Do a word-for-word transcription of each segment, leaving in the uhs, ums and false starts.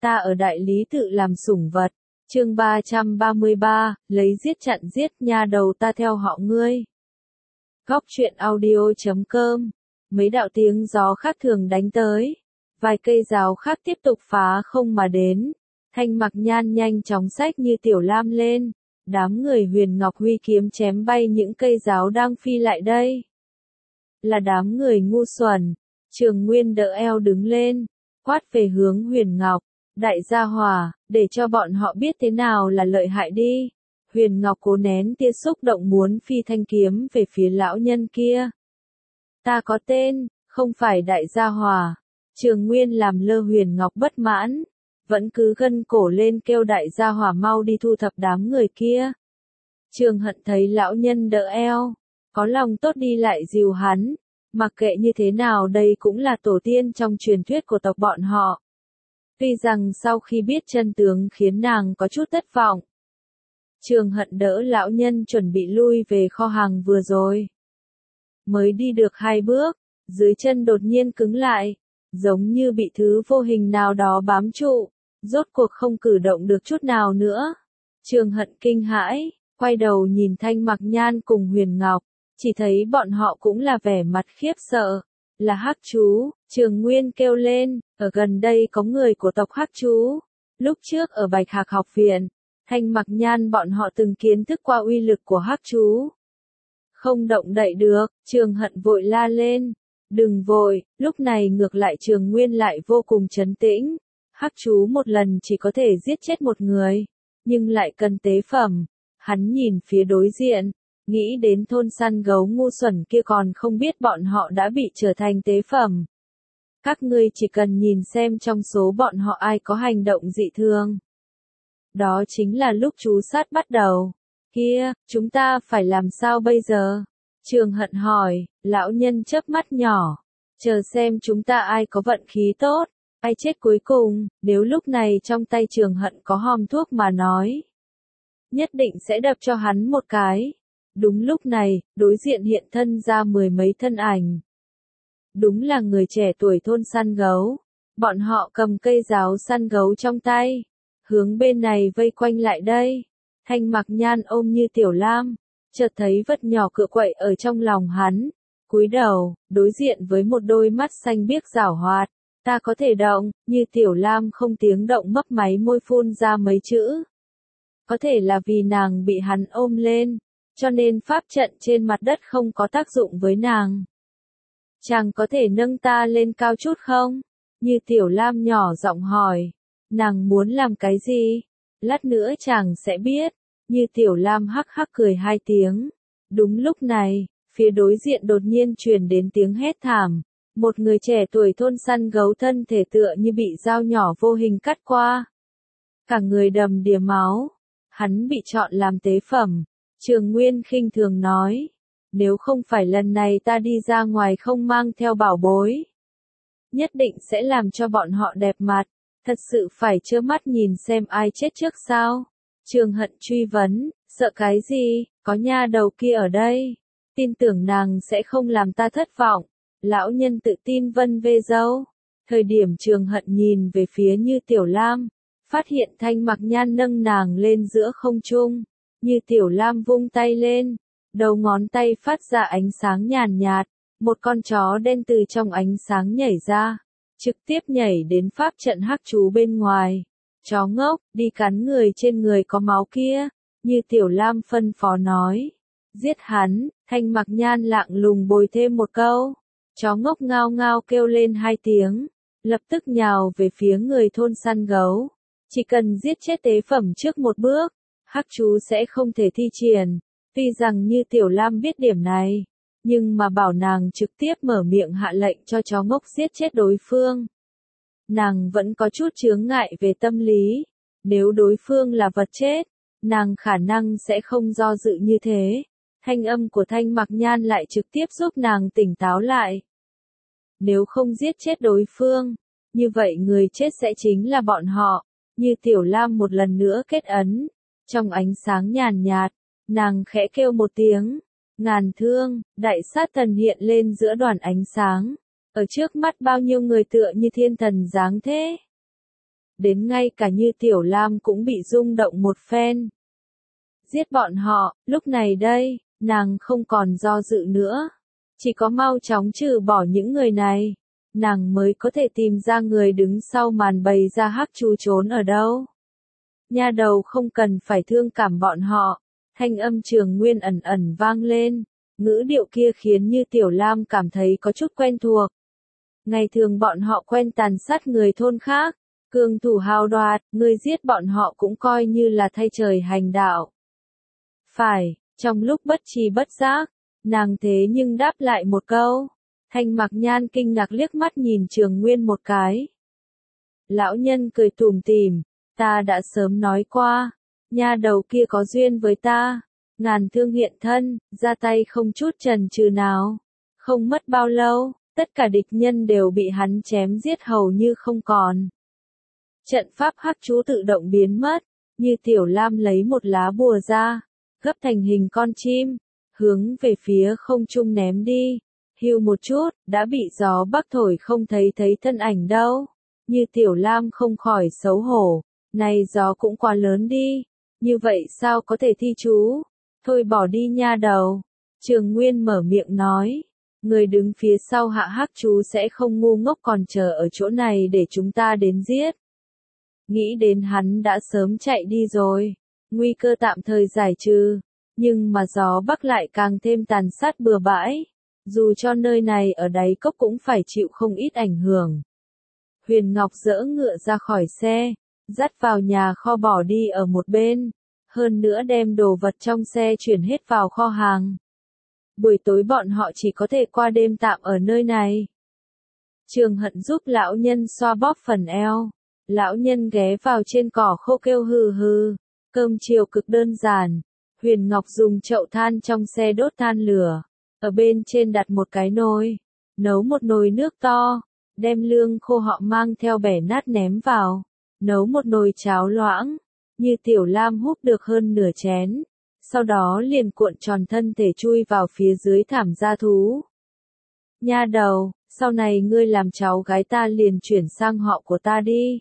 ta ở đại lý tự làm sủng vật. Chương ba trăm ba mươi ba, lấy giết chặn giết, nha đầu ta theo họ ngươi. Góc truyện audio chấm com. Mấy đạo tiếng gió khác thường đánh tới, vài cây giáo khác tiếp tục phá không mà đến. Thanh Mặc Nhan nhanh chóng xách như tiểu lam lên, đám người Huyền Ngọc huy kiếm chém bay những cây giáo đang phi lại đây. Là đám người ngu xuẩn. Trường Nguyên đỡ eo đứng lên, quát về hướng Huyền Ngọc, đại gia hỏa, để cho bọn họ biết thế nào là lợi hại đi. Huyền Ngọc cố nén tia xúc động muốn phi thanh kiếm về phía lão nhân kia. Ta có tên, không phải đại gia hỏa. Trường Nguyên làm lơ Huyền Ngọc bất mãn, vẫn cứ gân cổ lên kêu đại gia hỏa mau đi thu thập đám người kia. Trường Hận thấy lão nhân đỡ eo, có lòng tốt đi lại dìu hắn, mặc kệ như thế nào đây cũng là tổ tiên trong truyền thuyết của tộc bọn họ. Tuy rằng sau khi biết chân tướng khiến nàng có chút thất vọng. Trường Hận đỡ lão nhân chuẩn bị lui về kho hàng vừa rồi. Mới đi được hai bước, dưới chân đột nhiên cứng lại, giống như bị thứ vô hình nào đó bám trụ, rốt cuộc không cử động được chút nào nữa. Trường Hận kinh hãi, quay đầu nhìn Thanh Mặc Nhan cùng Huyền Ngọc, chỉ thấy bọn họ cũng là vẻ mặt khiếp sợ. Là Hắc Chú. Trường Nguyên kêu lên, ở gần đây có người của tộc Hắc Chú. Lúc trước ở Bạch Hạc học viện, Thanh Mặc Nhan bọn họ từng kiến thức qua uy lực của Hắc Chú. Không động đậy được, Trường Hận vội la lên. Đừng vội, lúc này ngược lại Trường Nguyên lại vô cùng trấn tĩnh. Hắc Chú một lần chỉ có thể giết chết một người, nhưng lại cần tế phẩm. Hắn nhìn phía đối diện, nghĩ đến thôn săn gấu ngu xuẩn kia còn không biết bọn họ đã bị trở thành tế phẩm. Các ngươi chỉ cần nhìn xem trong số bọn họ ai có hành động dị thường. Đó chính là lúc chú sát bắt đầu. Kia, chúng ta phải làm sao bây giờ? Trường Hận hỏi, lão nhân chớp mắt nhỏ. Chờ xem chúng ta ai có vận khí tốt, ai chết cuối cùng, nếu lúc này trong tay Trường Hận có hòm thuốc mà nói. Nhất định sẽ đập cho hắn một cái. Đúng lúc này, đối diện hiện thân ra mười mấy thân ảnh. Đúng là người trẻ tuổi thôn săn gấu. Bọn họ cầm cây giáo săn gấu trong tay, hướng bên này vây quanh lại đây. Thanh Mặc Nhan ôm như tiểu lam, chợt thấy vật nhỏ cựa quậy ở trong lòng hắn. Cúi đầu, đối diện với một đôi mắt xanh biếc giảo hoạt. Ta có thể động, như tiểu lam không tiếng động mấp máy môi phun ra mấy chữ. Có thể là vì nàng bị hắn ôm lên, cho nên pháp trận trên mặt đất không có tác dụng với nàng. Chàng có thể nâng ta lên cao chút không? Như tiểu lam nhỏ giọng hỏi. Nàng muốn làm cái gì? Lát nữa chàng sẽ biết. Như tiểu lam hắc hắc cười hai tiếng. Đúng lúc này, phía đối diện đột nhiên truyền đến tiếng hét thảm. Một người trẻ tuổi thôn săn gấu thân thể tựa như bị dao nhỏ vô hình cắt qua. Cả người đầm đìa máu. Hắn bị chọn làm tế phẩm. Trường Nguyên khinh thường nói. Nếu không phải lần này ta đi ra ngoài không mang theo bảo bối, nhất định sẽ làm cho bọn họ đẹp mặt. Thật sự phải trơ mắt nhìn xem ai chết trước sao? Trường Hận truy vấn, sợ cái gì, có nha đầu kia ở đây. Tin tưởng nàng sẽ không làm ta thất vọng. Lão nhân tự tin vân vê dâu. Thời điểm Trường Hận nhìn về phía Như Tiểu Lam, phát hiện Thanh Mặc Nhan nâng nàng lên giữa không trung. Như Tiểu Lam vung tay lên, đầu ngón tay phát ra ánh sáng nhàn nhạt, một con chó đen từ trong ánh sáng nhảy ra, trực tiếp nhảy đến pháp trận Hắc Chú bên ngoài. Chó ngốc, đi cắn người trên người có máu kia. Như Tiểu Lam phân phó nói. Giết hắn. Thanh Mặc Nhan lặng lùng bồi thêm một câu. Chó ngốc ngao ngao kêu lên hai tiếng, lập tức nhào về phía người thôn săn gấu. Chỉ cần giết chết tế phẩm trước một bước, Hắc Chú sẽ không thể thi triển. Tuy rằng Như Tiểu Lam biết điểm này, nhưng mà bảo nàng trực tiếp mở miệng hạ lệnh cho chó ngốc giết chết đối phương. Nàng vẫn có chút chướng ngại về tâm lý. Nếu đối phương là vật chết, nàng khả năng sẽ không do dự như thế. Thanh âm của Thanh Mặc Nhan lại trực tiếp giúp nàng tỉnh táo lại. Nếu không giết chết đối phương, như vậy người chết sẽ chính là bọn họ. Như Tiểu Lam một lần nữa kết ấn. Trong ánh sáng nhàn nhạt, nàng khẽ kêu một tiếng. Ngàn thương, đại sát thần hiện lên giữa đoàn ánh sáng. Ở trước mắt bao nhiêu người tựa như thiên thần giáng thế. đến ngay cả Như Tiểu Lam cũng bị rung động một phen. Giết bọn họ, lúc này đây, nàng không còn do dự nữa. Chỉ có mau chóng trừ bỏ những người này, nàng mới có thể tìm ra người đứng sau màn bày ra hắc chu trốn ở đâu. Nha đầu không cần phải thương cảm bọn họ, thanh âm Trường Nguyên ẩn ẩn vang lên, ngữ điệu kia khiến Như Tiểu Lam cảm thấy có chút quen thuộc. Ngày thường bọn họ quen tàn sát người thôn khác, cường thủ hào đoạt, người giết bọn họ cũng coi như là thay trời hành đạo. Phải, trong lúc bất tri bất giác, nàng thế nhưng đáp lại một câu. Thanh Mặc Nhan kinh ngạc liếc mắt nhìn Trường Nguyên một cái. Lão nhân cười tủm tỉm, ta đã sớm nói qua, nha đầu kia có duyên với ta, ngàn thương hiện thân, ra tay không chút chần chừ nào. Không mất bao lâu, tất cả địch nhân đều bị hắn chém giết hầu như không còn. Trận pháp hắc chú tự động biến mất, Như Tiểu Lam lấy một lá bùa ra, gấp thành hình con chim, hướng về phía không trung ném đi. Hưu một chút, đã bị gió bắc thổi không thấy thấy thân ảnh đâu. Như Tiểu Lam không khỏi xấu hổ, này gió cũng quá lớn đi, như vậy sao có thể thi chú? Thôi bỏ đi nha đầu. Trường Nguyên mở miệng nói, người đứng phía sau hạ hắc chú sẽ không ngu ngốc còn chờ ở chỗ này để chúng ta đến giết. Nghĩ đến hắn đã sớm chạy đi rồi, nguy cơ tạm thời giải trừ, nhưng mà gió bắc lại càng thêm tàn sát bừa bãi. Dù cho nơi này ở đáy cốc cũng phải chịu không ít ảnh hưởng. Huyền Ngọc dỡ ngựa ra khỏi xe, dắt vào nhà kho bỏ đi ở một bên, hơn nữa đem đồ vật trong xe chuyển hết vào kho hàng. Buổi tối bọn họ chỉ có thể qua đêm tạm ở nơi này. Trường Hận giúp lão nhân xoa bóp phần eo, lão nhân ghé vào trên cỏ khô kêu hừ hừ, cơm chiều cực đơn giản. Huyền Ngọc dùng chậu than trong xe đốt than lửa. Ở bên trên đặt một cái nồi, nấu một nồi nước to, đem lương khô họ mang theo bẻ nát ném vào, nấu một nồi cháo loãng, Như Tiểu Lam húp được hơn nửa chén, sau đó liền cuộn tròn thân thể chui vào phía dưới thảm gia thú. Nha đầu, sau này ngươi làm cháu gái ta liền chuyển sang họ của ta đi.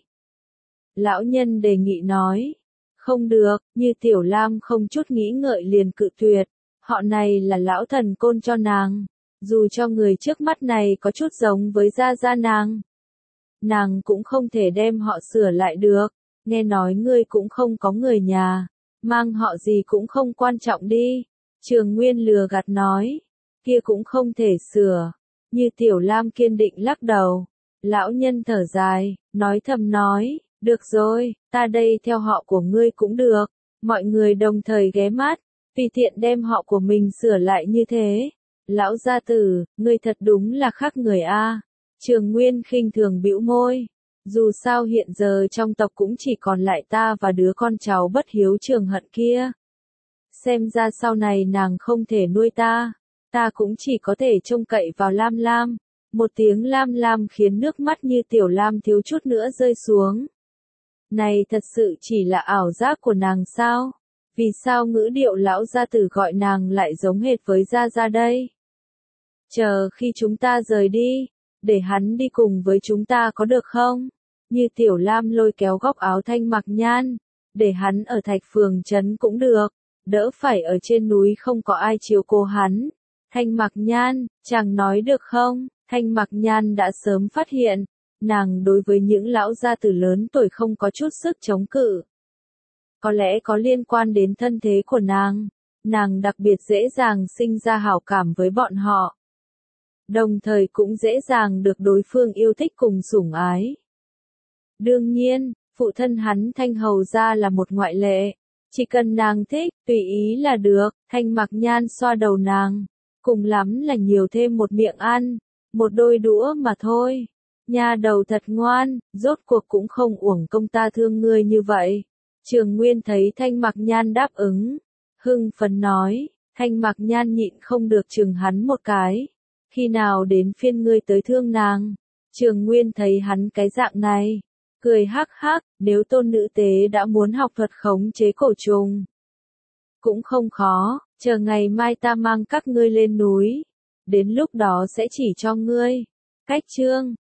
Lão nhân đề nghị nói, không được, Như Tiểu Lam không chút nghĩ ngợi liền cự tuyệt. Họ này là lão thần côn cho nàng, dù cho người trước mắt này có chút giống với gia gia nàng. Nàng cũng không thể đem họ sửa lại được, nghe nói ngươi cũng không có người nhà, mang họ gì cũng không quan trọng đi. Trường Nguyên lừa gạt nói, kia cũng không thể sửa. Như Tiểu Lam kiên định lắc đầu, lão nhân thở dài, nói thầm nói, được rồi, ta đây theo họ của ngươi cũng được. Mọi người đồng thời ghé mắt. Vì tiện đem họ của mình sửa lại như thế. Lão gia tử, ngươi thật đúng là khác người a. Trường Nguyên khinh thường bĩu môi. Dù sao hiện giờ trong tộc cũng chỉ còn lại ta và đứa con cháu bất hiếu Trường Hận kia. Xem ra sau này nàng không thể nuôi ta. Ta cũng chỉ có thể trông cậy vào Lam Lam. Một tiếng Lam Lam khiến nước mắt Như Tiểu Lam thiếu chút nữa rơi xuống. Này thật sự chỉ là ảo giác của nàng sao? Vì sao ngữ điệu lão gia tử gọi nàng lại giống hệt với gia gia đây? Chờ khi chúng ta rời đi, để hắn đi cùng với chúng ta có được không? Như Tiểu Lam lôi kéo góc áo Thanh Mặc Nhan, để hắn ở Thạch Phường trấn cũng được, đỡ phải ở trên núi không có ai chiếu cố hắn. Thanh Mặc Nhan, chàng nói được không? Thanh Mặc Nhan đã sớm phát hiện, nàng đối với những lão gia tử lớn tuổi không có chút sức chống cự. Có lẽ có liên quan đến thân thế của nàng, nàng đặc biệt dễ dàng sinh ra hảo cảm với bọn họ. Đồng thời cũng dễ dàng được đối phương yêu thích cùng sủng ái. Đương nhiên, phụ thân hắn Thanh Hầu gia là một ngoại lệ. Chỉ cần nàng thích, tùy ý là được. Thanh Mặc Nhan xoa đầu nàng, cùng lắm là nhiều thêm một miệng ăn, một đôi đũa mà thôi. Nha đầu thật ngoan, rốt cuộc cũng không uổng công ta thương ngươi như vậy. Trường Nguyên thấy Thanh Mặc Nhan đáp ứng, hưng phấn nói, Thanh Mặc Nhan nhịn không được chừng hắn một cái. Khi nào đến phiên ngươi tới thương nàng? Trường Nguyên thấy hắn cái dạng này, cười hắc hắc, nếu tôn nữ tế đã muốn học thuật khống chế cổ trùng. Cũng không khó, chờ ngày mai ta mang các ngươi lên núi. Đến lúc đó sẽ chỉ cho ngươi. Cách chương